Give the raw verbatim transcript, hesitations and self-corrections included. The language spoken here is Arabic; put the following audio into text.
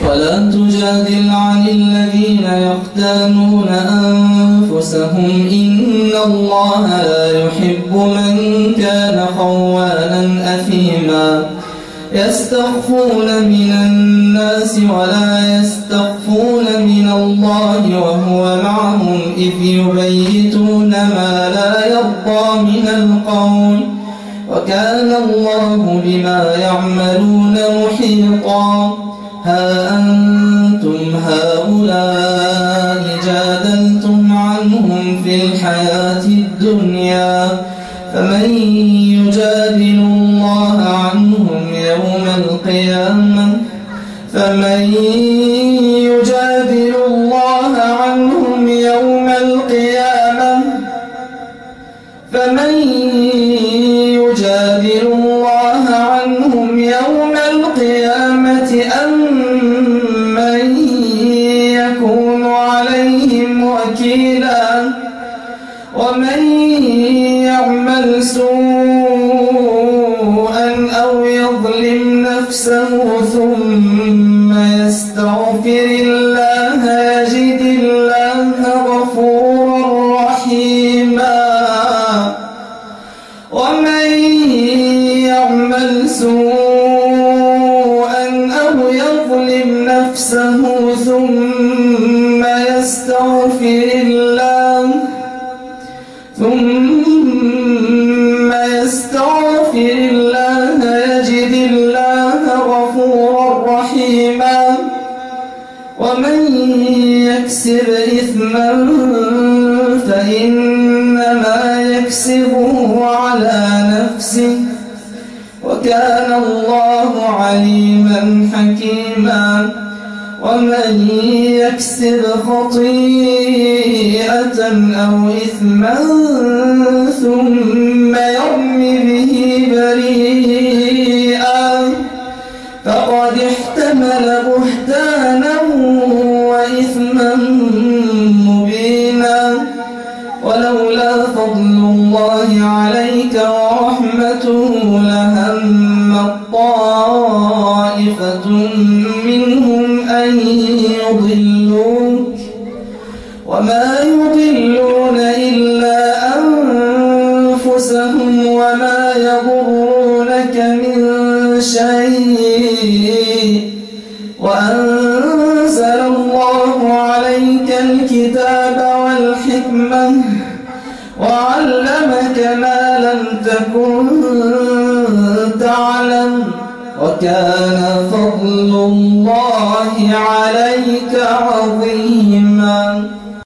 ولا تجادل عن الذين يختانون أنفسهم إن الله لا يحب من كان خوانا أثيما يستخفون من الناس ولا يستخفون من الله وهو معهم إذ يبيتون ما لا يرضى من القول وكان الله بما يعملون محيطا ها أنتم هؤلاء جادلتم عنهم في الحياة الدنيا فمن يجادل الله عنهم يوم القيامة فمن يجادل الله عنهم يوم القيامة فمن يجادل الله عنهم يوم القيامة أم من يكون عليهم وكيلا ومن يعمل سوءا أو يظلم نفسه ثم يستغفر الله يجد الله غفورا رحيما ومن يعمل سوءا أو يظلم نفسه ثم يستغفر الله ثم يستغفر الله يجد الله غفورا رحيما ومن يكسب إثما فإنما يكسبه على نفسه وكان الله عليما حكيما ومن يكسب خطيئة أو إثما ثم يرم به بريئا فقد احتمل بهتانا وإثما مبينا ولولا فضل الله عليك ورحمته لهم طائفة منهم أن يضلوك وما يضلون إلا أنفسهم وما يضرونك من شيء وأنزل الله عليك الكتاب والحكمة وعلمك ما لم تكن تعلم وكان فضل الله عليك عظيما.